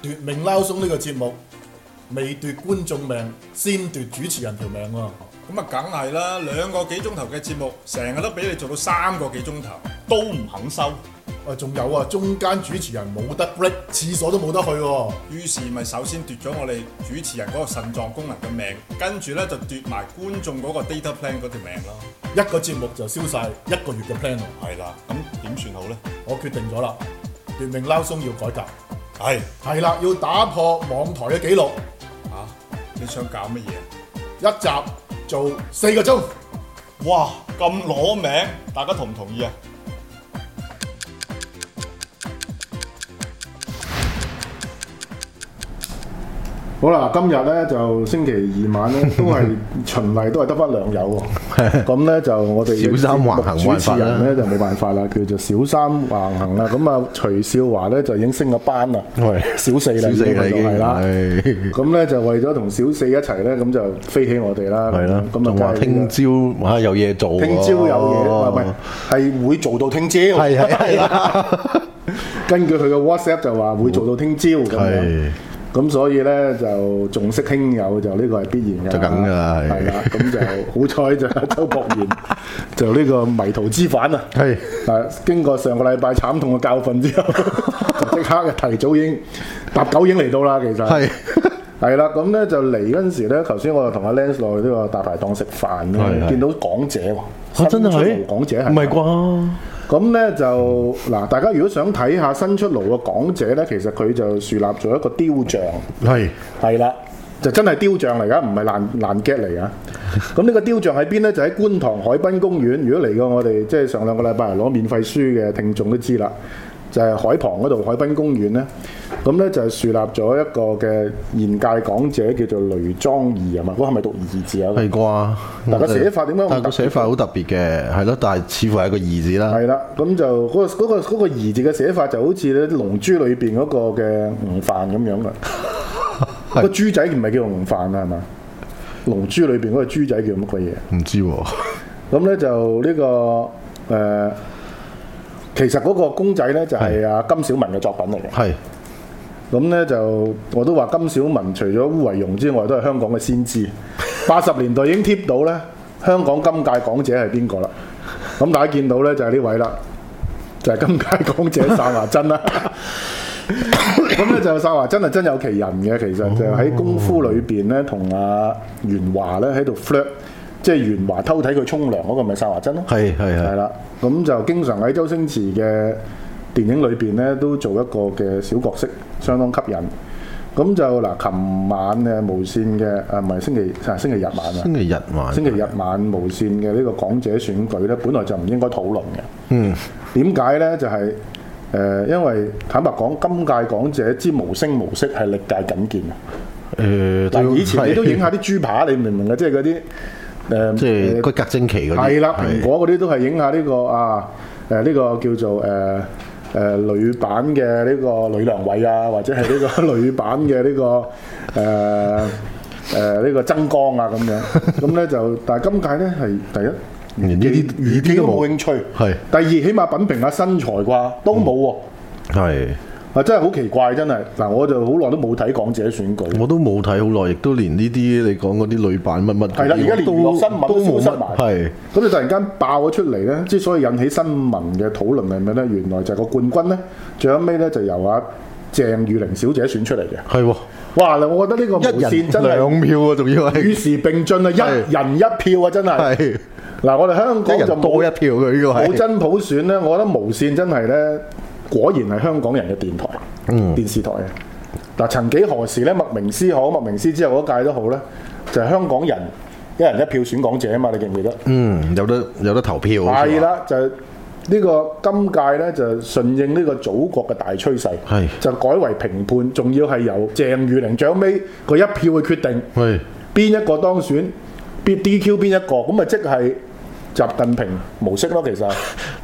奪命撈鬆呢個節目，未奪觀眾命，先奪主持人條命喎。 咁啊，梗係啦，2個幾鐘頭嘅節目，成日都俾你做到3個幾鐘頭，都唔肯收。 仲有啊，中間主持人冇得 break，廁所都冇得去喎。 於是咪首先奪咗我哋主持人嗰個腎臟功能嘅命，跟住咧就奪埋觀眾嗰個 data plan 嗰條命咯。 一個節目就燒晒1個月嘅 plan 喎。 係啦，咁點算好咧？ 我決定咗啦，奪命撈鬆要改革。 係啦，要打破網台嘅紀錄。 你想搞乜嘢？ 一集做4個鐘。 哇，咁攞命，大家同唔同意啊？ 好啦，今日咧就星期2晚咧，都係循例都係得翻2友喎。咁咧就我哋小三橫行主持人咧就冇辦法啦，叫做小三橫行啦。咁啊，徐少華咧就已經升咗班啦，小4啦，已經係啦。咁咧就為咗同小4一齊咧，咁就飛起我哋啦。 係啦，咁啊話聽朝哇有嘢做喎。 聽朝有嘢，唔係係會做到聽朝。係啦。根據佢嘅 WhatsApp 就話會做到聽朝咁樣。咁所以咧就重色輕友就呢個係必然嘅， 就咁㗎啦， 係啦。咁就好彩就周博賢就呢個迷途知返啊！係經過上個禮拜慘痛嘅教訓之後，就即刻提早已經搭9已經嚟到啦。其實係啦，咁咧就嚟嗰陣時咧，頭先我就同阿 Lance 落去呢個大排檔食飯咧，見到港姐喎， 真係港姐係唔係啩？ 咁咧就嗱，大家如果想睇下新出爐嘅港姐咧，其實佢就樹立咗一個雕像，係啦，就真係雕像嚟噶，唔係爛 get 嚟噶。咁呢個雕像喺邊咧？就喺觀塘海濱公園。如果嚟過我哋即係上2個禮拜嚟攞免費書嘅聽眾都知啦，就係海旁嗰度海濱公園咧。咁咧就係樹立咗一個嘅現屆港姐叫做雷莊儀啊嘛，嗰係咪讀兒字啊？ 係啩？ 但個寫法點解？ 但個寫法好特別嘅，係咯，但係似乎係個兒字啦。 係啦，咁就嗰個兒字嘅寫法就好似咧《龍珠》裏邊嗰個嘅吳範咁樣噶。個豬仔唔係叫吳範啊，係嘛？《龍珠》裏邊嗰個豬仔叫乜鬼嘢？ 唔知喎。 咁咧就呢個其實嗰個公仔咧就係阿金小文嘅作品嚟嘅。係。咁咧就我都話金小文除咗烏維容之外，都係香港嘅先知。80年代已經貼到咧香港今屆港姐係邊個啦？咁大家見到咧就係呢位啦，就係今屆港姐邵華珍啦。咁咧就邵華珍係真有其人嘅，其實就喺功夫裏邊咧同阿袁華咧喺度 flirt， 即係袁華偷睇佢沖涼嗰個咪邵華珍咯。係啦，咁就經常喺周星馳嘅電影裏邊咧都做一個嘅小角色，相當吸引。咁就嗱，琴晚嘅無線嘅唔係星期日晚啊，星期日晚無線嘅呢個港姐選舉咧，本來就唔應該討論嘅。點解咧？就係因為坦白講，今屆港姐之無聲無息係歷屆僅見嘅。嗱，以前你都影下啲豬扒，你明唔明啊？即係嗰啲即係骨骼精奇嗰啲。 係啦，蘋果嗰啲都係影下呢個呢個叫做女版嘅呢個呂良偉啊，或者係呢個女版嘅呢個呢個曾江啊咁樣。咁咧就，但係今屆咧係第一，連呢啲都冇興趣。係。第二，起碼品評下身材啩，都冇喎。係。真係好奇怪，真係嗱，我就好耐都冇睇港姐選舉。 我都冇睇好耐，亦都連呢啲你講嗰啲女版乜乜係啦，而家連娛樂新聞都消失埋。係。咁你突然間爆咗出嚟咧，之所以引起新聞嘅討論係咩咧？原來就係個冠軍咧，最後尾咧就由阿鄭裕玲小姐選出嚟嘅。係喎。哇！我覺得呢個無線真係 2票啊，仲要係與時並進啊，一人一票啊，真係。係。嗱，我哋香港就多一票嘅呢個係。 冇真普選咧，我覺得無線真係咧。果然係香港人嘅電台、電視台啊！嗱，曾幾何時咧，麥明詩好，麥明詩之後嗰屆都好咧，就係香港人1人1票選港姐啊嘛！你記唔記得？ 有得投票。 係啦，就呢個今屆咧就順應呢個祖國嘅大趨勢，就改為評判，仲要係由鄭裕玲最後尾個1票去決定，邊一個當選，DQ 邊一個，咁啊即係習近平模式咯，其實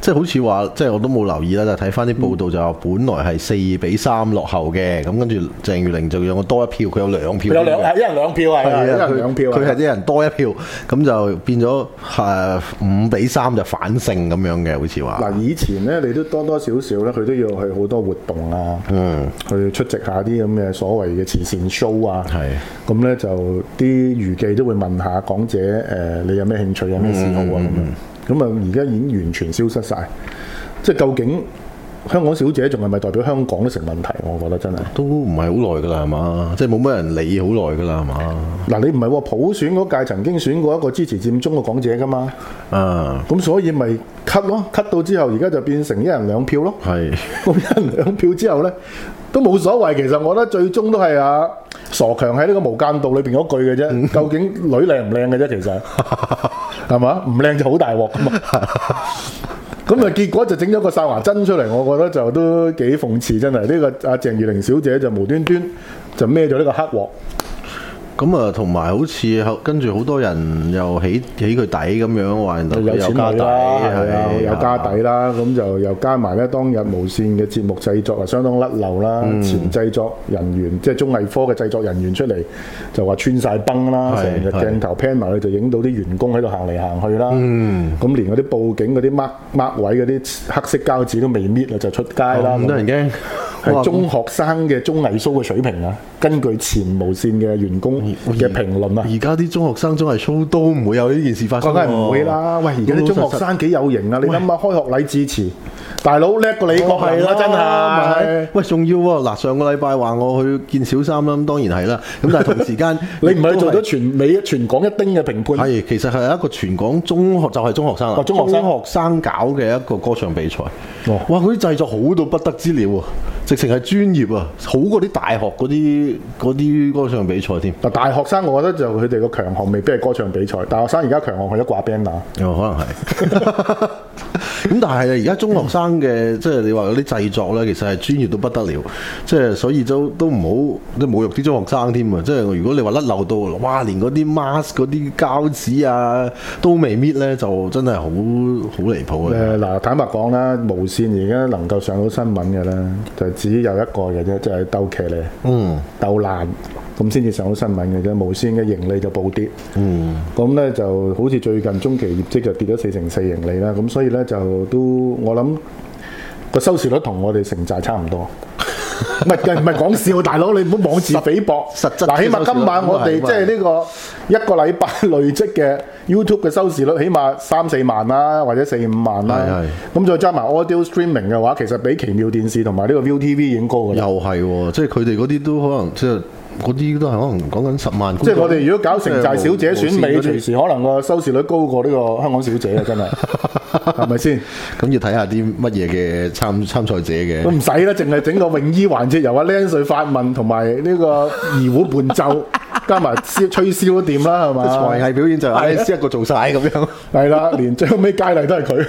即係好似話，即係我都冇留意啦，就睇翻啲報道就話，本來係4-3落後嘅，咁跟住鄭裕玲就讓我多一票，佢有2票， 有一人2票係，一人2票， 佢係一人多1票，咁就變咗5-3就反勝咁樣嘅，好似話。 嗱，以前咧你都多多少少咧，佢都要去好多活動啊，去出席下啲咁嘅所謂嘅慈善 show 啊，咁咧就啲娛記都會問下港姐你有咩興趣，有咩嗜好啊咁樣，咁啊而家已經完全消失晒，即係究竟香港小姐仲係咪代表香港都成問題？我覺得真係都唔係好耐㗎啦，係嘛？即係冇乜人理好耐㗎啦，係嘛？ 嗱，你唔係喎，普選嗰屆曾經選過一個支持佔中嘅港姐㗎嘛？咁所以咪 cut 咯，cut 到之後而家就變成一人2票咯。係，咁一人2票之後咧都冇所謂。其實我覺得最終都係傻強喺呢個無間道裏邊嗰句嘅啫。究竟女靚唔靚嘅啫？其實係嘛？唔靚就好大鑊㗎嘛。咁啊，結果就整咗個哨牙針出嚟，我覺得就都幾諷刺，真係呢個阿鄭裕玲小姐就無端端就孭咗呢個黑鑊。 咁啊，同埋好似跟住好多人又起佢底咁樣，話人哋有錢底啦，有家底啦，咁就又加埋咧當日無線嘅節目製作啊，相當甩漏啦，前製作人員即係綜藝科嘅製作人員出嚟就話穿晒崩啦，成日鏡頭 pan 埋去就影到啲員工喺度行嚟行去啦，咁連嗰啲報警嗰啲 mark 位嗰啲黑色膠紙都未搣啊，就出街啦， 咁多人驚。 係中學生嘅綜藝 show 嘅水平啊！根據前無線嘅員工嘅評論啊， 而家啲中學生綜藝 show 都唔會有呢件事發生。 梗係唔會啦！喂，而家啲中學生幾有型啊！你諗下開學禮致辭，大佬叻過你個係啦，真係。 喂，仲要喎！嗱，上個禮拜話我去見小三啦，咁當然係啦。咁但係同時間你唔係做咗全港一丁嘅評判？ 係，其實係一個全港中學就係中學生啊，中學生搞嘅一個歌唱比賽。哇！嗰啲製作好到不得之了啊！直情係專業啊，好過啲大學嗰啲歌唱比賽添。 嗱，大學生我覺得就佢哋個強項未必係歌唱比賽，大學生而家強項係一掛 banner。 可能係。咁但係而家中學生嘅即係你話嗰啲製作咧，其實係專業到不得了，即係所以都唔好即係侮辱啲中學生添啊！即係如果你話甩漏到，哇，連嗰啲 mask 嗰啲膠紙啊都未搣咧，就真係好離譜啊！ 嗱，坦白講啦，無線而家能夠上到新聞嘅咧，就只有一個嘅啫，就係鬥騎呢，鬥爛咁先至上到新聞嘅啫。無線嘅盈利就暴跌，咁咧就好似最近中期業績就跌咗4%盈利啦。咁所以咧就都我諗個收視率同我哋城寨差唔多。唔係講笑，大佬你唔好妄自菲薄。實質嗱，起碼今晚我哋即係呢個一個禮拜累積嘅 YouTube 嘅收視率，起碼3-4萬啦，或者4-5萬啦。咁再加埋 audio streaming 嘅話，其實比奇妙電視同埋呢個 ViuTV 已經高嘅。又係喎，即係佢哋嗰啲都可能即係。嗰啲都係可能講緊10萬。 即係我哋如果搞城寨小姐選美，隨時可能個收視率高過呢個香港小姐啊！真係，係咪先？ 咁要睇下啲乜嘢嘅參賽者嘅。 都唔使啦，淨係整個泳衣環節，由阿 Len 瑞發問同埋呢個二胡伴奏，加埋吹簫都掂啦，係嘛？ 才藝表演就係一個做晒咁樣。 係啦，連最後尾佳麗都係佢。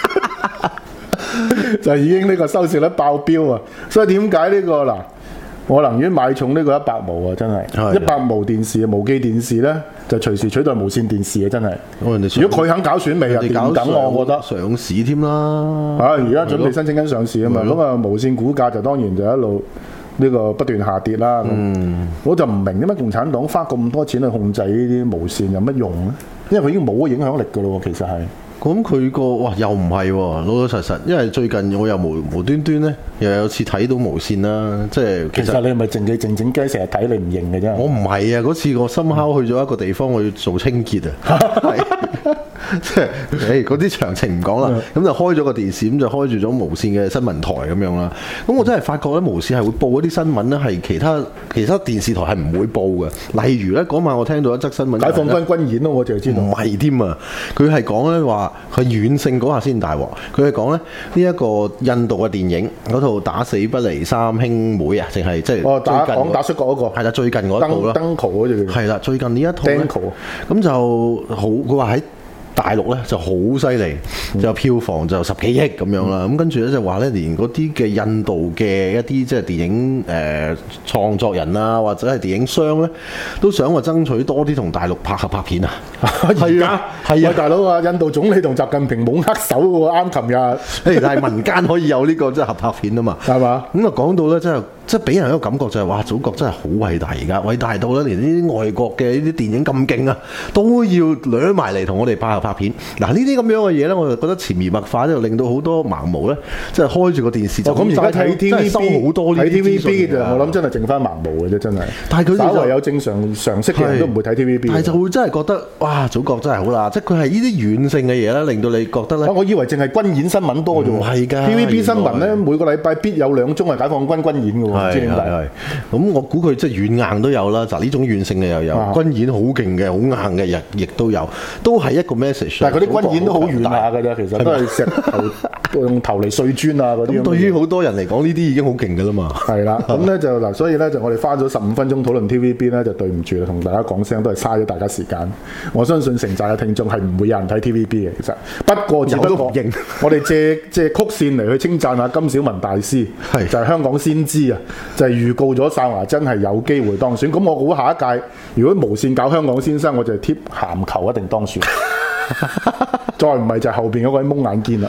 就已經呢個收視率爆標啊！所以點解呢個嗱？我寧願買重呢個100毛啊！真係100毛電視無記電視咧，就隨時取代無線電視啊！真係。如果佢肯搞選美啊，點等我覺得上市添啦。 而家準備申請緊上市啊嘛。咁啊，無線股價就當然就一路呢個不斷下跌啦。我就唔明點解共產黨花咁多錢去控制呢啲無線有乜用咧？因為佢已經冇咗影響力㗎咯，其實係。 咁佢個哇又唔係喎，老老實實，因為最近我又無端端咧，又有次睇到無線啦，即係其實你係咪靜雞靜靜雞成日睇你唔認嘅啫？ 我唔係啊，嗰次我深烤去咗一個地方，我要做清潔啊，即係嗰啲詳情唔講啦，咁就開咗個電視，咁就開住咗無線嘅新聞台咁樣啦。咁我真係發覺咧，無線係會報一啲新聞咧，係其他電視台係唔會報嘅。例如咧，嗰晚我聽到一則新聞， 解放軍軍演咯，我就知道。 唔係添啊，佢係講咧話。佢遠勝嗰下先大鑊，佢係講咧呢一個印度嘅電影嗰套打死不離三兄妹啊，淨係即係講打出國嗰個係啦，最近嗰套啦， 登球嗰隻係啦，最近呢一套咧，咁就好，佢話喺大陸咧就好犀利，就票房就10幾億咁樣啦。咁跟住咧就話咧，連嗰啲嘅印度嘅一啲即係電影創作人啊，或者係電影商咧，都想話爭取多啲同大陸合拍片啊。 係啊，係啊，大佬啊，印度總理同習近平冇握手喎，啱琴日。 但係民間可以有呢個即係合拍片啊嘛， 係嘛？ 咁啊講到咧，即係俾人一個感覺就係話，祖國真係好偉大，而家偉大到咧，連呢啲外國嘅呢啲電影咁勁啊，都要掠埋嚟同我哋拍片。嗱，呢啲咁樣嘅嘢咧，我就覺得潛移默化就令到好多盲毛咧，即係開住個電視就咁而家睇 TVB 收好多呢啲資訊就我諗真係剩翻盲毛嘅啫，真係。 但係佢哋稍為有正常常識嘅人都唔會睇 TVB。 但係就會真係覺得哇，祖國真係好啦，即係佢係呢啲軟性嘅嘢咧，令到你覺得咧。 我以為淨係軍演新聞多啫喎。 唔係㗎 TVB 新聞咧，每個禮拜必有2宗係解放軍軍演嘅喎，唔知點解。 咁我估佢即係軟硬都有啦，就呢種軟性嘅又有，軍演好勁嘅、好硬嘅亦都有，都係一個 message。 但係嗰啲軍演都好軟下㗎啫，其實都係石頭用頭嚟碎磚啊嗰啲。 咁對於好多人嚟講，呢啲已經好勁㗎啦嘛。 係啦，咁咧就嗱，所以咧就我哋花咗15分鐘討論 TVB 咧，就對唔住啦，同大家講聲都係嘥咗大家時間。我相信成寨嘅聽眾係唔會有人睇 TVB 嘅，其實。不過只不過我哋借曲線嚟去稱讚下金小文大師，就係香港先知啊，就係預告咗哨牙真係有機會當選。咁我估下一屆如果無線搞香港先生，我就係貼鹹球一定當選。再唔係就係後邊嗰位蒙眼堅啦。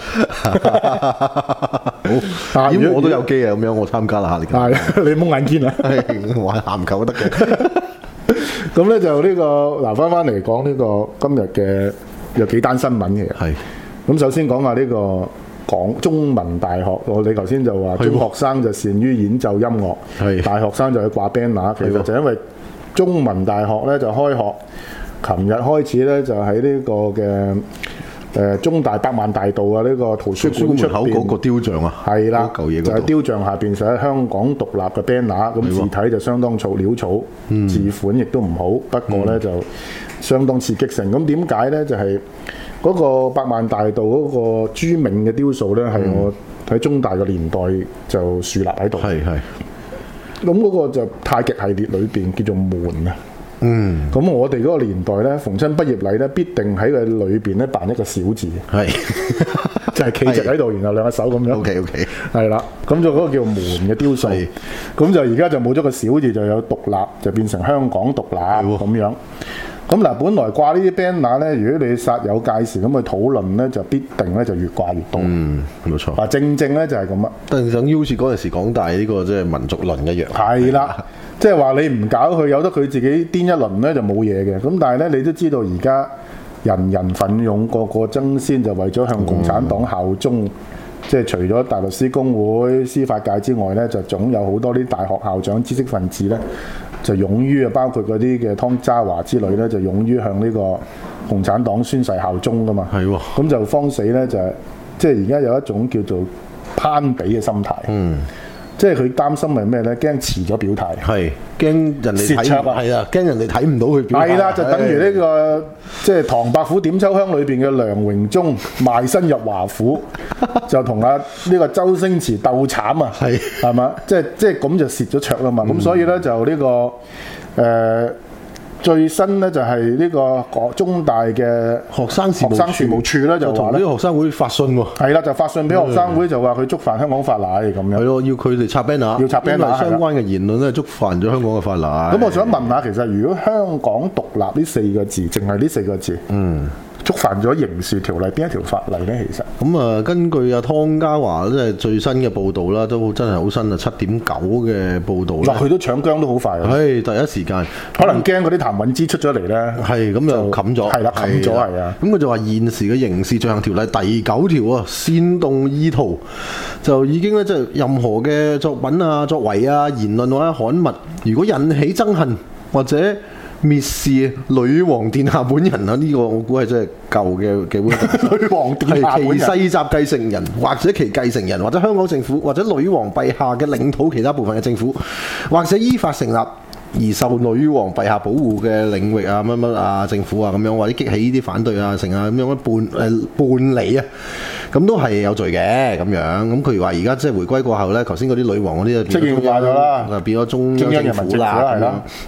好，如果我都有機啊，咁樣我參加啦嚇。 你蒙眼堅啊？ 我係鹹球都得嘅。 咁咧就呢個嗱，翻嚟講呢個今日嘅有幾單新聞嘅。係。咁首先講下呢個中文大學，你頭先就話中學生就擅於演奏音樂，大學生就去掛 banner。其實就因為中文大學咧就開學，琴日開始咧就喺呢個嘅中大百萬大道啊呢個圖書館出邊門口嗰個雕像啊， 係啦，就係雕像下邊寫香港獨立嘅 banner， 咁字體就相當潦草，字款亦都唔好，不過咧就相當刺激性。咁點解咧？就係嗰個百萬大道嗰個朱銘嘅雕塑咧，係我喺中大嘅年代就樹立喺度。係。咁嗰個就太極系列裏邊叫做門啊。咁我哋嗰個年代咧，逢親畢業禮咧，必定喺佢裏邊咧扮一個小字。就係企直喺度，然後兩隻手咁樣。OK。係啦，咁就嗰個叫門嘅雕塑。咁就而家就冇咗個小字，就有獨立，就變成香港獨立咁樣。咁嗱，本來掛呢啲 banner 咧，如果你煞有介事咁去討論咧，就必定咧就越掛越多。冇錯。嗱，正咧就係咁啊。但等於好似嗰陣時港大呢個即係民族論一樣。係啦，即係話你唔搞佢，由得佢自己癲一輪咧就冇嘢嘅。咁但係咧，你都知道而家人人奮勇，個個爭先，就為咗向共產黨效忠。即係除咗大律師公會、司法界之外咧，就總有好多啲大學校長、知識分子咧，就勇於啊，包括嗰啲嘅湯渣華之類咧，就勇於向呢個共產黨宣誓效忠噶嘛。係喎。咁就慌死咧，就係即係而家有一種叫做攀比嘅心態。即係佢擔心係咩咧？驚遲咗表態。係。驚人哋睇唔到。係啊，驚人哋睇唔到佢表態。係啦，就等於呢個即係唐伯虎點秋香裏邊嘅梁榮忠賣身入華府，就同呢個周星馳鬥慘啊。係嘛？即係咁就蝕咗卓啦嘛。咁所以咧就呢個最新咧就係呢個中大嘅學生事務處咧就同呢個學生會發信喎。係啦，就發信俾學生會，就話佢觸犯香港法例咁樣。係咯，要佢哋插 banner，要插 banner，因為相關嘅言論咧觸犯咗香港嘅法例。咁我想問下，其實如果香港獨立呢4個字，淨係呢4個字，觸犯咗刑事條例邊一條法例咧？其實咁啊，根據阿湯家驊即係最新嘅報導啦，都真係好新啊，7.9嘅報導啦。嗱，佢都搶姜都好快啊！係第一時間，可能驚嗰啲譚允芝出咗嚟咧。係咁就冚咗。係啦，冚咗係啊。咁佢就話現時嘅刑事罪行條例第9條啊，煽動意圖就已經咧，即係任何嘅作品啊、作為啊、言論或者刊物，如果引起憎恨或者蔑視女王殿下本人啊！呢個我估係真係舊嘅女王殿下本人，其世襲繼承人或者其繼承人，或者香港政府或者女王陛下嘅領土其他部分嘅政府，或者依法成立而受女王陛下保護嘅領域啊乜乜啊政府啊咁樣，或者激起呢啲反對啊成啊咁樣叛離啊，咁都係有罪嘅咁樣。咁佢話而家即係回歸過後咧，頭先嗰啲女王嗰啲就變咗中央政府啦，係啦。咁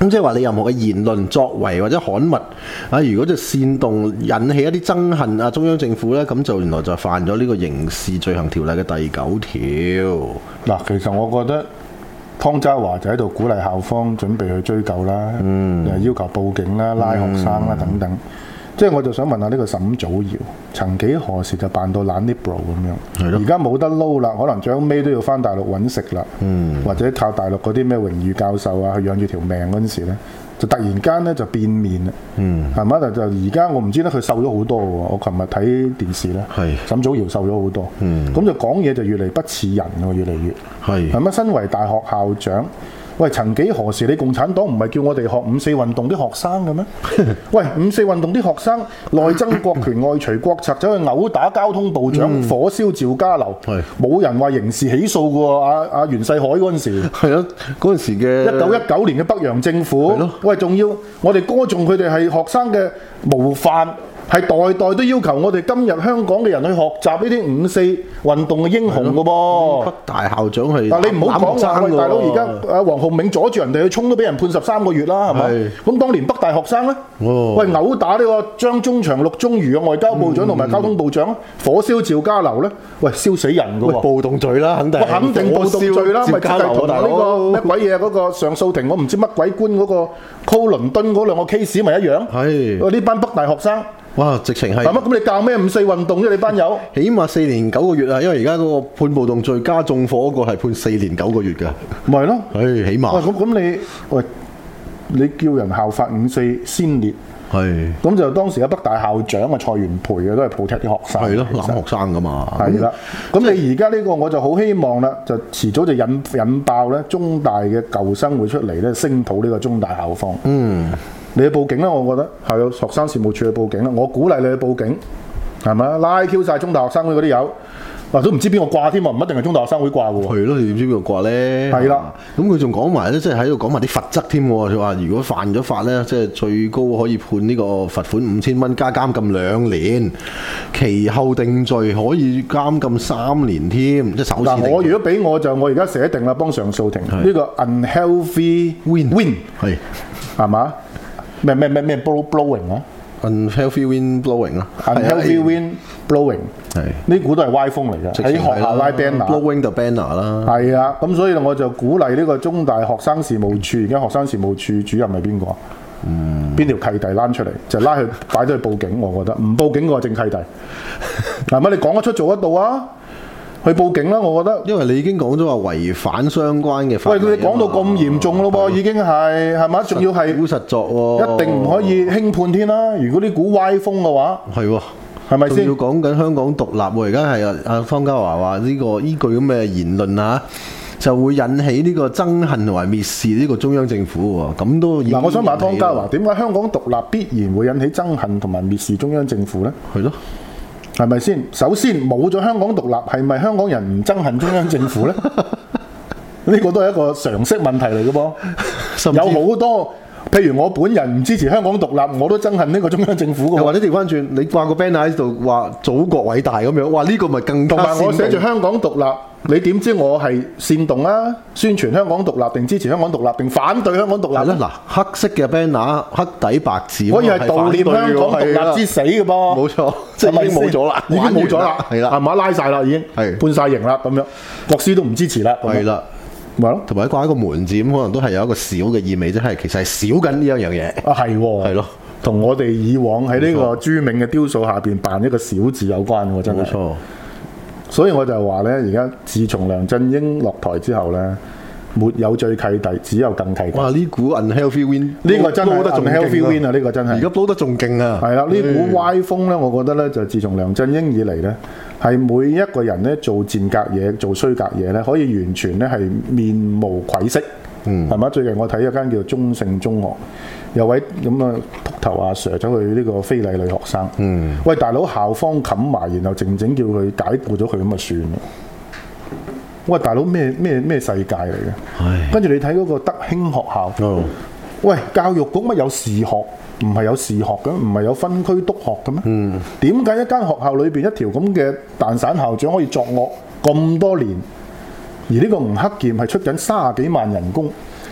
咁即係話你任何嘅言論、作為或者刊物啊，如果就煽動引起一啲憎恨啊中央政府呢，咁就原來就犯咗呢個刑事罪行條例嘅第9條。 嗱，其實我覺得湯家驊就喺度鼓勵校方準備去追究啦，要求報警啦、拉學生啦等等。即係我就想問下呢個沈祖堯，曾幾何時就扮到懶 liberal 咁樣，而家冇得撈啦，可能最尾都要翻大陸揾食啦，或者靠大陸嗰啲咩榮譽教授啊去養住條命嗰陣時咧，就突然間咧就變面啦，係咪？就而家我唔知咧，佢瘦咗好多喎，我琴日睇電視咧，沈祖堯瘦咗好多，咁就講嘢就越嚟不似人喎，越嚟越係咪？身為大學校長。喂，曾幾何時你共產黨唔係叫我哋學五四運動啲學生嘅咩？喂，五四運動啲學生內爭國權外除國賊，走去毆打交通部長，火燒趙家樓，冇人話刑事起訴嘅喎。阿袁世凱嗰陣時係啊，嗰陣時嘅 1919年嘅北洋政府，喂，仲要我哋歌頌佢哋係學生嘅模範。係代代都要求我哋今日香港嘅人去學習呢啲五四運動嘅英雄嘅噃。 北大校長係嗱，你唔好講話，喂大佬，而家黃浩銘阻住人哋去衝都俾人判13個月啦，係咪？咁當年北大學生咧，喂毆打呢個張忠祥、陸宗輿嘅外交部長同埋交通部長，火燒趙家樓咧，喂燒死人嘅喎， 暴動罪啦，肯定暴動罪啦，咪就係同埋呢個咩鬼嘢嗰個上訴庭，我唔知乜鬼官嗰個溝倫敦嗰兩個 case 咪一樣？係呢班北大學生。 哇！直情係乜咁你教咩五四運動啫？你班友起碼4年9個月啊！因為而家嗰個判暴動罪加縱火嗰個係判4年9個月㗎。 咪係咯， 起碼。 咁你叫人效法五四先烈，咁就當時嘅北大校長啊蔡元培嘅都係 protect 啲學生。係咯，攬學生㗎嘛。係啦，咁你而家呢個我就好希望啦，就遲早就引爆咧中大嘅舊生會出嚟咧聲討呢個中大校方。你去報警啦，我覺得係有學生事務處去報警啦。我鼓勵你去報警，係咪？拉 Q 晒中大學生會嗰啲友，都唔知邊個掛添啊？唔一定係中大學生會掛喎。係咯，你點知邊個掛咧？係啦，咁佢仲講埋咧，即係喺度講埋啲罰則添。佢話如果犯咗法咧，即係最高可以判呢個罰款5000蚊加監禁2年，其後定罪可以監禁3年添。即係首次。嗱，我如果俾我而家寫定啦，幫上訴庭呢個 unhealthy win 係嘛？咩 blowing 啊 ？unhealthy wind blowing 啊 ？unhealthy wind blowing 係呢股都係歪風嚟嘅，喺學校拉 banner，blowing the banner 啦。係啊，咁所以我就鼓勵呢個中大學生事務處，而家學生事務處主任係邊個？邊條契弟拉出嚟就拉佢擺咗去報警，我覺得唔報警個正契弟。係咪你講得出做得到啊？去報警啦！我覺得，因為你已經講咗話違反相關嘅法例。喂，你講到咁嚴重咯噃，已經係嘛？仲要係好實作喎，一定唔可以輕判添啦！如果呢股歪風嘅話，係喎，係咪先？仲要講緊香港獨立喎，而家係阿湯家驊話呢個依句咁嘅言論啊，就會引起呢個憎恨同埋蔑視呢個中央政府喎。咁都嗱，我想問湯家驊，點解香港獨立必然會引起憎恨同埋蔑視中央政府咧？係咯。係咪先？首先冇咗香港獨立，係咪香港人唔憎恨中央政府呢？呢個都係一個常識問題嚟嘅噃。有好多，譬如我本人唔支持香港獨立，我都憎恨呢個中央政府嘅。或者調翻轉，你掛個 banner 喺度話祖國偉大咁樣，哇！呢個咪更加。同埋我寫住香港獨立。你點知我係煽動啊？宣傳香港獨立定支持香港獨立定反對香港獨立咧？嗱，黑色嘅 banner，黑底白字，可以係悼念香港獨立之死嘅噃。冇錯，即係已經冇咗啦，已經冇咗啦，係啦，係嘛，拉晒啦，已經判晒刑啦，咁樣國師都唔支持啦，係啦，咪咯，同埋掛一個門字咁，可能都係有一個少嘅意味，即係其實係少緊呢一樣嘢。啊，係喎，係咯，同我哋以往喺呢個朱銘嘅雕塑下邊扮一個小字有關喎，真係。冇錯。所以我就話咧，而家自從梁振英落台之後咧，沒有最契弟，只有更契弟。哇！呢股 unhealthy win， 呢個真係 unhealthy win 啊！呢個真係。而家煲得仲勁啊！係啦，呢股歪風咧，我覺得咧就自從梁振英以嚟咧，係每一個人咧做賤格嘢、做衰格嘢咧，可以完全咧係面無愧色。係嘛？最近我睇一間叫中聖中學，有位咁啊禿頭阿 Sir 走去呢個非禮女學生。喂，大佬，校方冚埋，然後靜靜叫佢解雇咗佢咁就算啦。喂，大佬，咩世界嚟嘅？跟住你睇嗰個德興學校。喂，教育局乜有視學？唔係有視學嘅，唔係有分區督學嘅咩？點解一間學校裏邊一條咁嘅蛋散校長可以作惡咁多年？而呢個吳克儉係出緊30幾萬人工，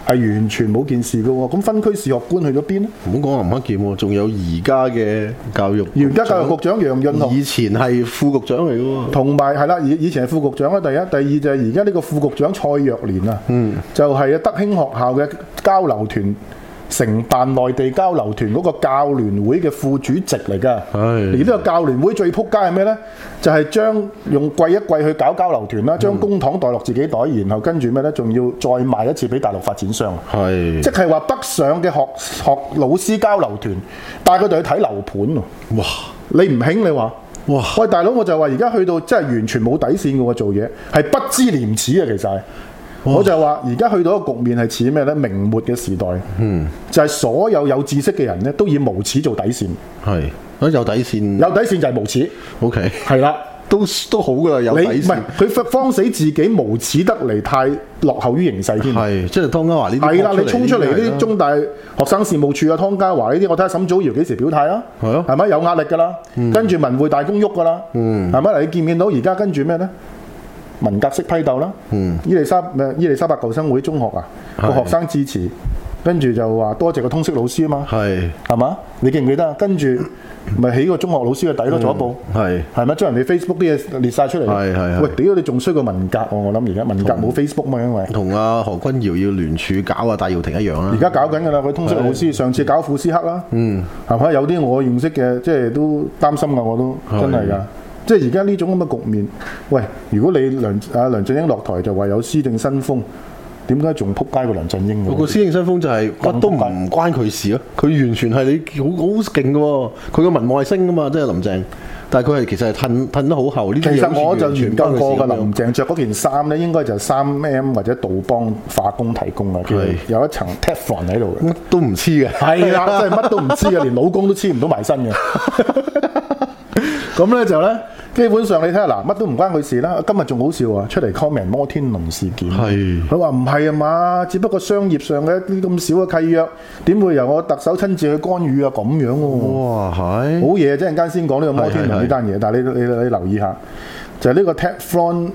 係完全冇件事嘅喎。咁分區視學官去咗邊咧？ 唔好講話吳克儉喎，仲有而家嘅教育局長楊潤雄， 以前係副局長嚟嘅喎。 同埋係啦，以前係副局長啦。第一、第二就係而家呢個副局長蔡若蓮啊，就係德興學校嘅交流團承辦內地交流團嗰個教聯會嘅副主席嚟㗎。而呢個教聯會最撲街係咩呢？就係將用貴一貴去搞交流團啦，將公帑袋落自己袋，然後跟住咩呢？仲要再賣一次俾大陸發展商。即係話北上嘅學老師交流團，帶佢哋去睇樓盤喎。哇！你唔興你話？哇！喂，大佬，我就話而家去到真係完全冇底線嘅喎，做嘢係不知廉恥啊！其實係。我就話而家去到一個局面係似咩呢？明末嘅時代，就係所有知識嘅人呢，都以無恥做底線。 係，有底線。有底線就係無恥。 OK， 係啦， 都好㗎啦，有底線。 唔係佢慌死自己無恥得嚟，太落後於形勢添。 係，即係湯家驊呢啲。 係啦，你衝出嚟呢啲中大學生事務處啊，湯家驊呢啲，我睇下沈祖堯幾時表態啦。係咯。係咪有壓力㗎啦？跟住文匯大公喐㗎啦。係咪嗱？你見唔見到而家跟住咩呢？文革式批鬥啦，伊利沙伯舊生會中學啊，個學生致辭，跟住就話多謝個通識老師啊嘛，係嘛？你記唔記得啊？跟住咪起個中學老師嘅底咯，做一步，係咪將人哋 Facebook 啲嘢列晒出嚟？喂，屌你仲衰過文革喎！我諗而家文革冇 Facebook 嘛，因為同阿何君堯要聯署搞啊戴耀廷一樣啦。 而家搞緊㗎啦，佢通識老師上次搞庫斯克啦，係咪？有啲我認識嘅，即係都擔心㗎，我都真係㗎。即係而家呢種咁嘅局面，喂！如果你梁振英落台就話有施政新風，點解仲撲街過梁振英嘅？ 個施政新風就係乜都唔關佢事咯，佢完全係你好勁嘅喎，佢個文外星㗎嘛，即係林鄭。但係佢係其實係褪得好後。其實我就研究過嘅，林鄭着嗰件衫咧，應該就係3M 或者杜邦化工提供嘅，佢有一層 Teflon 喺度嘅， 乜都唔黐嘅。 係啦，真係乜都唔黐嘅，連老公都黐唔到埋身嘅。咁咧就咧，基本上你睇下嗱，乜都唔關佢事啦。今日仲好笑啊，出嚟 comment 摩天輪事件，佢話唔係啊嘛，只不過商業上嘅一啲咁少嘅契約，點會由我特首親自去干預啊？咁樣喎， 哇係， 好嘢！即係陣間先講呢個摩天輪呢單嘢，但係你留意下，就係呢個 Teflon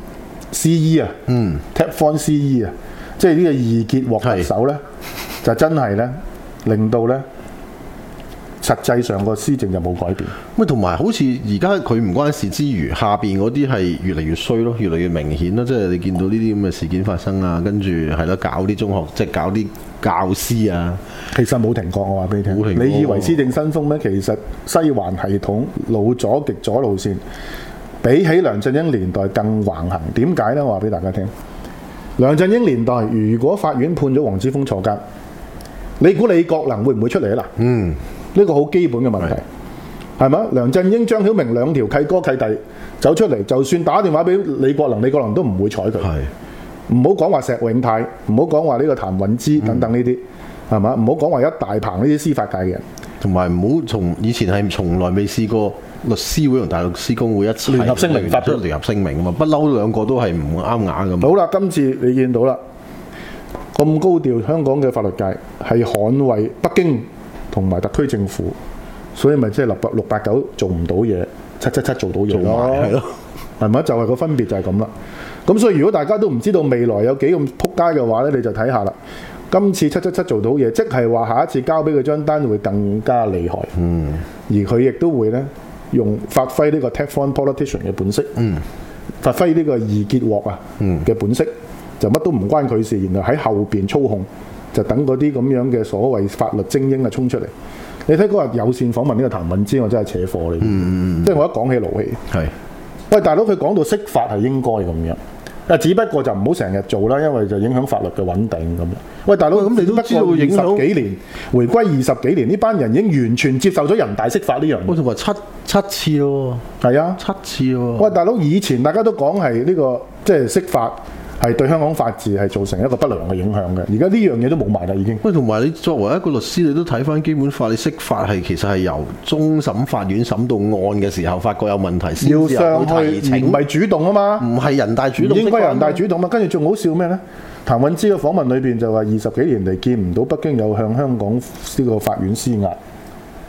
CE 啊，Teflon CE 啊，即係呢個易潔獲特首咧，就真係咧令到咧。實際上個施政就冇改變。 咁同埋好似而家佢唔關事之餘，下邊嗰啲係越嚟越衰咯，越嚟越明顯咯。即係你見到呢啲咁嘅事件發生啊，跟住係咯，搞啲中學，即係搞啲教師啊。 其實冇停過，我話俾你聽。你以為施政新風咩？其實西環系統老左極左路線，比起梁振英年代更橫行。點解呢？我話俾大家聽。梁振英年代，如果法院判咗黃之鋒坐監，你估李國能會唔會出嚟啊？嗱，呢個好基本嘅問題，係咪？梁振英、張曉明兩條契哥契弟走出嚟，就算打電話俾李國能，李國能都唔會睬佢。唔好講話石永泰，唔好講話呢個譚允芝等等呢啲，係嘛？唔好講話一大棚呢啲司法界嘅人， 同埋唔好從以前係從來未試過律師會同大律師公會一齊聯合聲明發出聯合聲明啊嘛，不嬲兩個都係唔啱牙咁。 好啦，今次你見到啦，咁高調，香港嘅法律界係捍衛北京同埋特區政府，所以咪即係689做唔到嘢，777做到嘢咯，係咯，係咪？就係個分別就係咁啦。咁所以如果大家都唔知道未來有幾咁撲街嘅話咧，你就睇下啦。今次777做到嘢，即係話下一次交俾佢張單會更加厲害。而佢亦都會咧發揮呢個 Teflon politician 嘅本色，發揮呢個易潔鑊啊嘅本色，就乜都唔關佢事，然後喺後邊操控。就等嗰啲咁樣嘅所謂法律精英啊衝出嚟。你睇嗰日有線訪問呢個譚允芝，我真係扯火你。即係我一講起勞氣。喂，大佬佢講到釋法係應該咁樣，但只不過就唔好成日做啦，因為就影響法律嘅穩定咁樣。喂，大佬咁你都知道影響20幾年，回歸20幾年，呢班人已經完全接受咗人大釋法呢樣嘢。 我仲話七次咯， 係啊 ，7次喎。 喂，大佬以前大家都講係呢個即係釋法。係對香港法治係造成一個不良嘅影響嘅，而家呢樣嘢都冇埋啦已經。 喂，同埋你作為一個律師，你都睇翻基本法，你釋法係其實係由終審法院審到案嘅時候發覺有問題， 要上去提請，唔係主動啊嘛， 唔係人大主動， 應該人大主動嘛。跟住仲好笑咩呢？譚允芝嘅訪問裏邊就話20幾年嚟見唔到北京有向香港呢個法院施壓。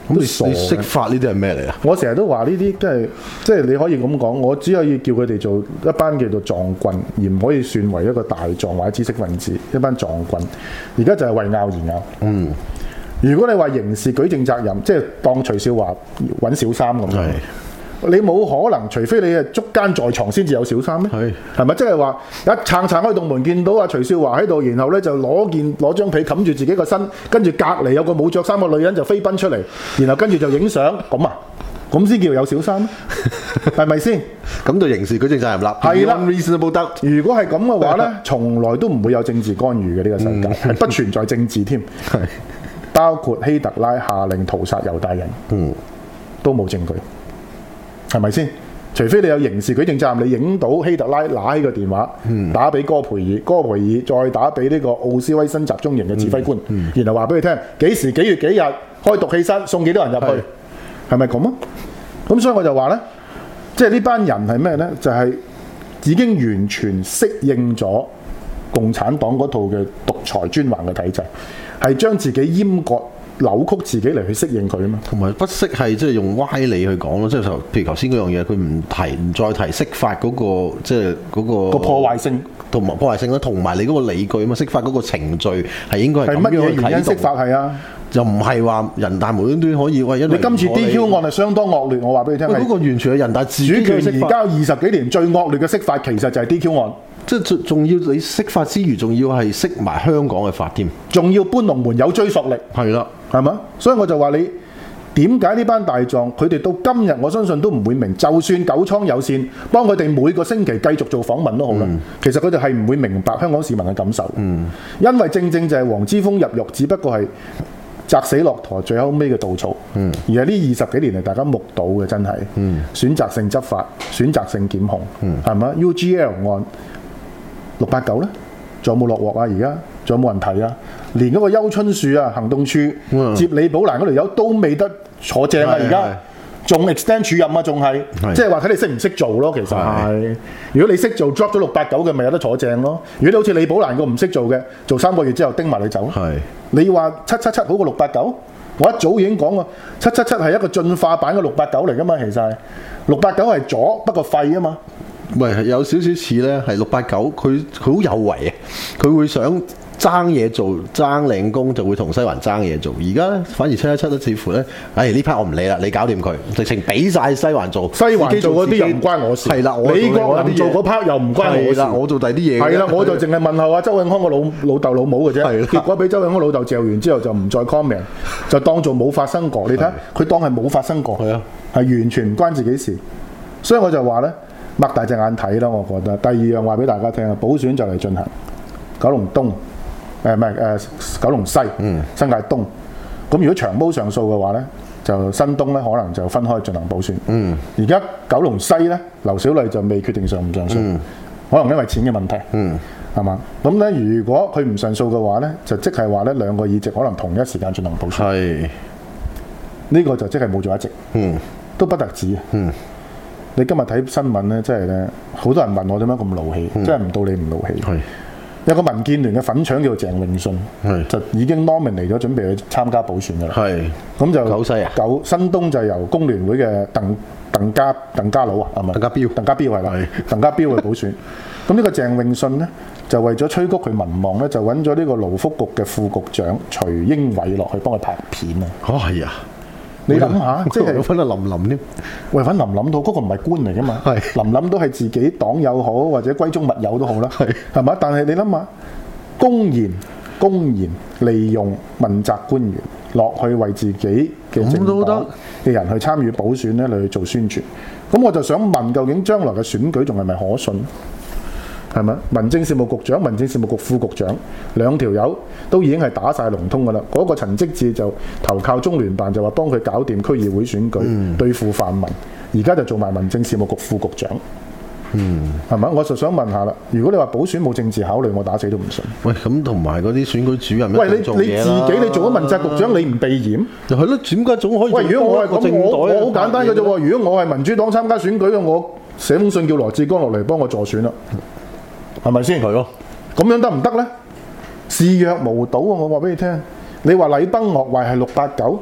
咁你釋法呢啲係咩嚟啊？ 我成日都話呢啲即係你可以咁講，我只可以叫佢哋做一班叫做壯軍，而唔可以算為一個大狀或者知識分子，一班壯軍。而家就係為拗而拗。如果你話刑事舉證責任，即係當徐少華揾小三咁樣。你冇可能，除非你係捉奸在床先至有小三咩？係咪？即係話一撐開棟門，見到阿徐少華喺度，然後咧就攞張被冚住自己個身，跟住隔離有個冇着衫嘅女人就飛奔出嚟，然後跟住就影相，咁啊，咁先叫有小三，係咪先？ 咁就刑事舉證責任啦。 係啦 ，reasonable doubt。 如果係咁嘅話咧，從來都唔會有政治干預嘅呢個世界，係不存在政治添。包括希特拉下令屠殺猶太人，都冇證據。係咪先？除非你有刑事舉證責任，你影到希特拉拿起個電話，打俾戈培爾，戈培爾再打俾呢個奧斯威辛集中營嘅指揮官，然後話俾佢聽幾時幾月幾日開毒氣室，送幾多人入去，係咪咁啊？咁所以我就話呢，即係呢班人係咩呢？就係已經完全適應咗共產黨嗰套嘅獨裁專橫嘅體制，係將自己閹割。扭曲自己嚟去適應佢啊嘛， 同埋不惜係即係用歪理去講咯，即係譬如頭先嗰樣嘢，佢唔再提釋法嗰個即係嗰個破壞性同埋破壞性啦，同埋你嗰個理據啊嘛，釋法嗰個程序係應該係乜嘢原因釋法係啊？就唔係話人大無端端可以喂，因為你今次 DQ 案係相當惡劣，我話俾你聽。 嗰個完全係人大自己主權移交20幾年最惡劣嘅釋法，其實就係 DQ 案。 即係仲要你釋法之餘，仲要係釋埋香港嘅法添， 仲要搬龍門有追溯力。 係啦， 係嘛？所以我就話你點解呢班大狀佢哋到今日，我相信都唔會明。就算九倉有線幫佢哋每個星期繼續做訪問都好啦，其實佢哋係唔會明白香港市民嘅感受。因為正正就係黃之鋒入獄，只不過係砸死駱駝最後尾嘅稻草。而係呢20幾年嚟，大家目睹嘅真係選擇性執法、選擇性檢控，係嘛？UGL 案689咧，仲有冇落鑊啊？而家仲有冇人提啊？連嗰個邱春樹啊，行動處接李寶蘭嗰條友都未得坐正啊！而家仲 extend 署任啊，仲係即係話睇你識唔識做咯。其實係，如果你識做 drop 咗689嘅，咪有得坐正咯。如果你好似李寶蘭個唔識做嘅，做3個月之後叮埋你走。你話777好過689？我一早已經講過，777係一個進化版嘅689嚟噶嘛。其實係689係左，不過廢啊嘛。 唔係有少少似咧，係689，佢好有為啊！佢會想爭嘢做，爭領工就會同西環爭嘢做。而家咧反而717咧，似乎咧，呢 part 我唔理啦，你搞掂佢，直情俾晒西環做， 西環做嗰啲又唔關我事。係啦，李國能做嗰 part 又唔關我事。 我做第啲嘢。係啦，我就淨係問候阿周永康個老豆老母嘅啫。結果俾周永康老豆嚼完之後就唔再 comment， 就當做冇發生過。你睇佢當係冇發生過，係完全唔關自己事。所以我就話咧。擘大隻眼睇啦，我覺得。第二樣話俾大家聽啊，補選就嚟進行，九龍東，九龍西，新界東。咁如果長毛上訴嘅話咧，就新東咧可能就分開進行補選。而家九龍西咧，劉小麗就未決定上唔上訴，可能因為錢嘅問題，係嘛？咁咧，如果佢唔上訴嘅話咧，就即係話咧兩個議席可能同一時間進行補選。係，呢個就即係冇咗一席，都不特止。你今日睇新聞咧，真係咧，好多人問我點解咁怒氣，真係唔到你唔怒氣。有個民建聯嘅粉腸叫鄭泳舜，就已經 nominate 咗，準備去參加補選㗎啦。咁就九西啊， 新東就由工聯會嘅鄧家佬啊，係咪？鄧家彪係啦，鄧家彪去補選。咁呢個鄭泳舜咧，就為咗催谷佢民望咧，就揾咗呢個勞福局嘅副局長徐英偉落去幫佢拍片啊。 係啊。 你諗下，即係揾阿林林添， 喂，揾林林到嗰個唔係官嚟噶嘛？林林都係自己黨友好，或者閨中密友都好啦，係嘛？但係你諗下，公然利用問責官員落去為自己嘅政黨嘅人去參與補選咧，嚟去做宣傳。咁我就想問，究竟將來嘅選舉仲係咪可信？係咪？民政事務局長、民政事務局副局長兩條友都已經係打晒龍通㗎啦。嗰個陳積志就投靠中聯辦，就話幫佢搞掂區議會選舉，對付泛民。而家就做埋民政事務局副局長。係咪？我就想問下啦，如果你話補選冇政治考慮，我打死都唔信。 喂，咁同埋嗰啲選舉主任， 喂，你自己你做咗問責局長，你唔避嫌？ 就係咯，點解總可以？ 喂，如果我係咁，我好簡單嘅啫喎。如果我係民主黨參加選舉嘅，我寫封信叫羅致光落嚟幫我助選啦。係咪先？係咯，咁樣得唔得咧？視若無睹啊！我話俾你聽，你話禮崩樂壞係689，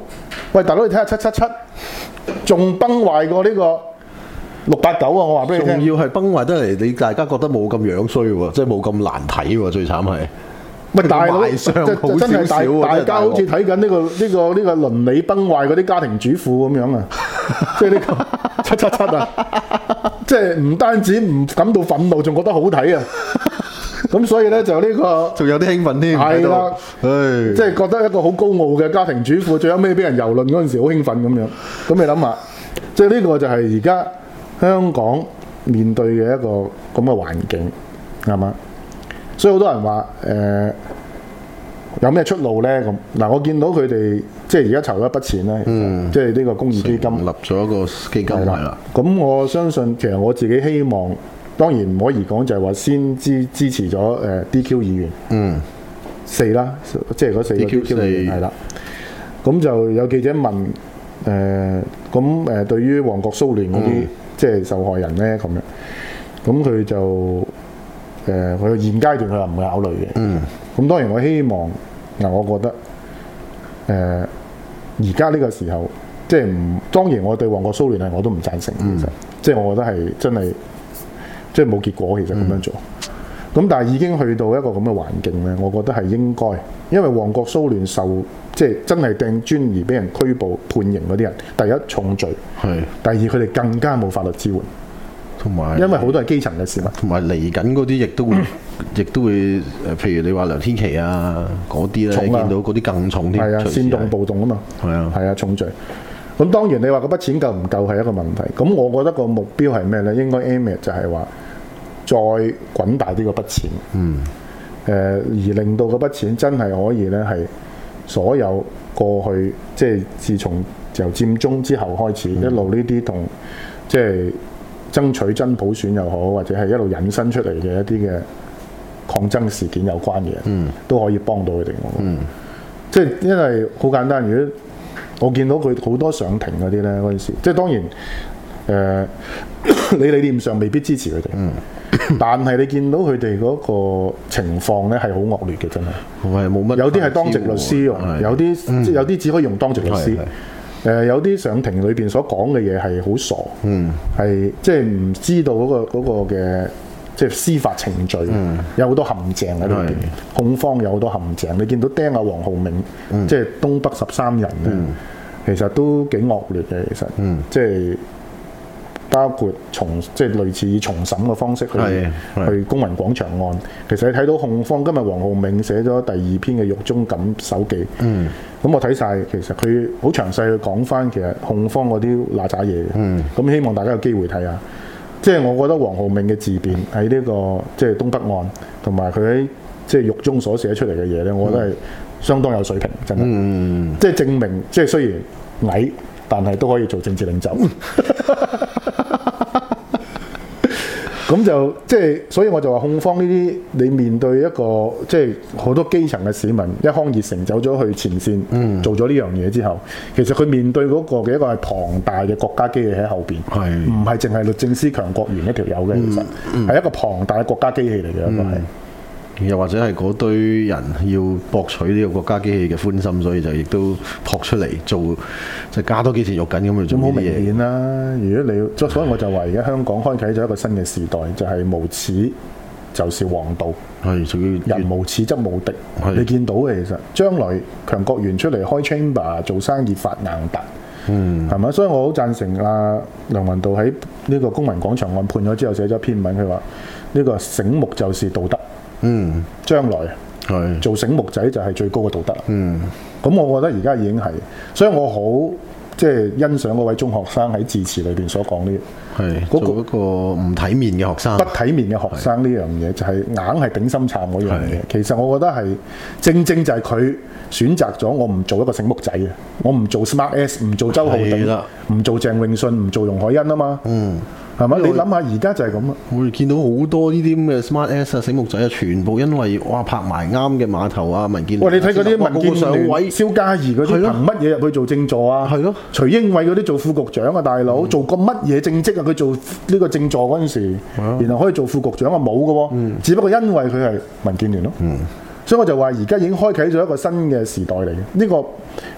喂，大佬你睇下777，仲崩壞過呢個689啊！我話俾你聽， 仲要係崩壞得嚟，你大家覺得冇咁樣衰喎，即係冇咁難睇喎，最慘係。 喂，大佬賣相好真係少少大家好似睇緊呢個倫理崩壞嗰啲家庭主婦咁樣啊！即係呢個777啊！即係唔單止唔感到憤怒，仲覺得好睇啊！咁所以咧就呢個仲有啲興奮添， 係啦， 即係覺得一個好高傲嘅家庭主婦，最後尾俾人蹂躪嗰陣時好興奮咁樣。咁你諗下，即係呢個就係而家香港面對嘅一個咁嘅環境，係嘛？所以好多人話有咩出路咧？咁嗱，我見到佢哋即係而家籌咗一筆錢咧，即係呢個公益基金立咗一個基金係啦。 咁我相信其實我自己希望。當然唔可以講就係話先支持咗DQ 議員，4啦，即係嗰4個 DQ 議員係啦。咁就有記者問對於旺角騷亂嗰啲即係受害人咧咁樣，咁佢就佢現階段佢又唔會考慮嘅。咁當然我希望嗱，我覺得而家呢個時候即係當然我對旺角騷亂係我都唔贊成，其實即係我覺得係真係。即係冇結果，其實咁樣做。咁但係已經去到一個咁嘅環境咧，我覺得係應該，因為旺角騷亂即係真係掟磚而俾人拘捕判刑嗰啲人，第一重罪，第二佢哋更加冇法律支援， 同埋因為好多係基層嘅市民， 同埋嚟緊嗰啲亦都會譬如你話梁天琦啊嗰啲咧，見到嗰啲更重添， 係啊，煽動暴動啊嘛，係啊，重罪。咁當然你話嗰筆錢夠唔夠係一個問題。咁我覺得個目標係咩咧？應該 aim at 就係話再滾大啲嗰筆錢，而令到嗰筆錢真係可以咧係所有過去即係自從由佔中之後開始，一路呢啲同即係爭取真普選又好，或者係一路引申出嚟嘅一啲嘅抗爭事件有關嘅人，都可以幫到佢哋。即係因為好簡單，如果我見到佢好多上庭嗰啲咧，嗰陣時，即係當然你理念上未必支持佢哋，但係你見到佢哋嗰個情況咧係好惡劣嘅，真係。冇乜。有啲係當值律師用，有啲只可以用當值律師。有啲上庭裏邊所講嘅嘢係好傻，係即係唔知道嗰個嘅即係司法程序，有好多陷阱喺裏邊，控方有好多陷阱。你見到釘阿黃浩銘，即係東北13人咧，其實都幾惡劣嘅。其實，即係包括即係類似以重審嘅方式去公民廣場案。其實你睇到控方今日黃浩銘寫咗第2篇嘅獄中感手記，咁我睇晒，其實佢好詳細去講翻其實控方嗰啲嗱喳嘢嘅。咁希望大家有機會睇下。即係我覺得黃浩銘嘅自辯喺呢個即係東北案，同埋佢喺即係獄中所寫出嚟嘅嘢咧，我覺得係相當有水平，真係。即係證明，即係雖然矮，但係都可以做政治領袖。咁就即係，所以我就話控方呢啲，你面對一個即係好多基層嘅市民一腔熱誠走咗去前線，做咗呢樣嘢之後，其實佢面對嗰個嘅一個係龐大嘅國家機器喺後邊，唔係淨係律政司強國員一條友嘅，其實係一個龐大嘅國家機器嚟嘅一個係。 又或者係嗰堆人要博取呢個國家機器嘅歡心，所以就亦都撲出嚟做，就加多幾錢肉緊咁去做啲嘢。 好明顯啦！如果你所以我就話而家香港開啟咗一個新嘅時代，就係無恥就是王道，人無恥則無敵。你見到嘅其實將來強國員出嚟開 chamber 做生意發硬達，係咪？所以我好贊成梁文道喺呢個公民廣場案判咗之後寫咗篇文，佢話呢個醒目就是道德。將來做醒目仔就係最高嘅道德。咁我覺得而家已經係，所以我好即係欣賞嗰位中學生喺致辭裏邊所講呢， 做一個唔體面嘅學生， 不體面嘅學生呢樣嘢就係硬係頂心杉嗰樣嘢。其實我覺得係正就係佢選擇咗我唔做一個醒目仔嘅，我唔做 Smart S， 唔做周浩鼎，唔做鄭泳舜，唔做容海恩啊嘛。係咪？你諗下，而家就係咁啊！ 我哋見到好多呢啲咁嘅 Smart S 啊、醒目仔啊，全部因為哇拍埋啱嘅碼頭啊、民建聯。喂， 你睇嗰啲民建聯蕭嘉怡嗰啲，憑乜嘢入去做政助啊？係咯，徐英偉嗰啲做副局長啊，大佬做過乜嘢政績啊？佢做呢個政助嗰陣時，然後可以做副局長啊，冇嘅喎。只不過因為佢係民建聯咯。所以我就話而家已經開啟咗一個新嘅時代嚟嘅。呢個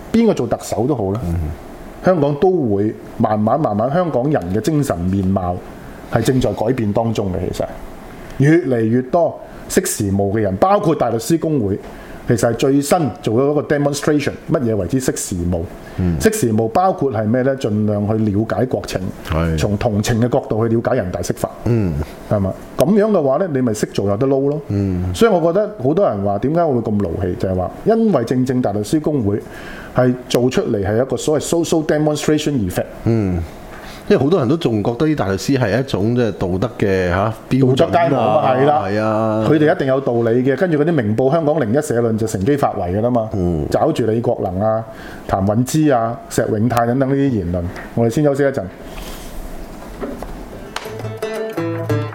邊個做特首都好啦，香港都會慢慢香港人嘅精神面貌係正在改變當中嘅。其實越嚟越多識時務嘅人，包括大律師公會，其實係最新做咗一個 demonstration， 乜嘢為之識時務？識時務包括係咩呢？盡量去了解國情，從同情嘅角度去了解人大釋法，係嘛？咁樣嘅話呢，你咪識做有得撈咯。所以我覺得好多人話點解我會咁勞氣，就係話因為正大律師公會係做出嚟係一個所謂 social demonstration effect。 因為好多人都仲覺得啲大律師係一種即係道德嘅標準道德楷模係啦， 係啊， 佢哋一定有道理嘅。跟住嗰啲明報香港01社論就乘機發圍㗎啦嘛，找住李國能啊、譚允芝啊、石永泰等等呢啲言論。我哋先休息一陣。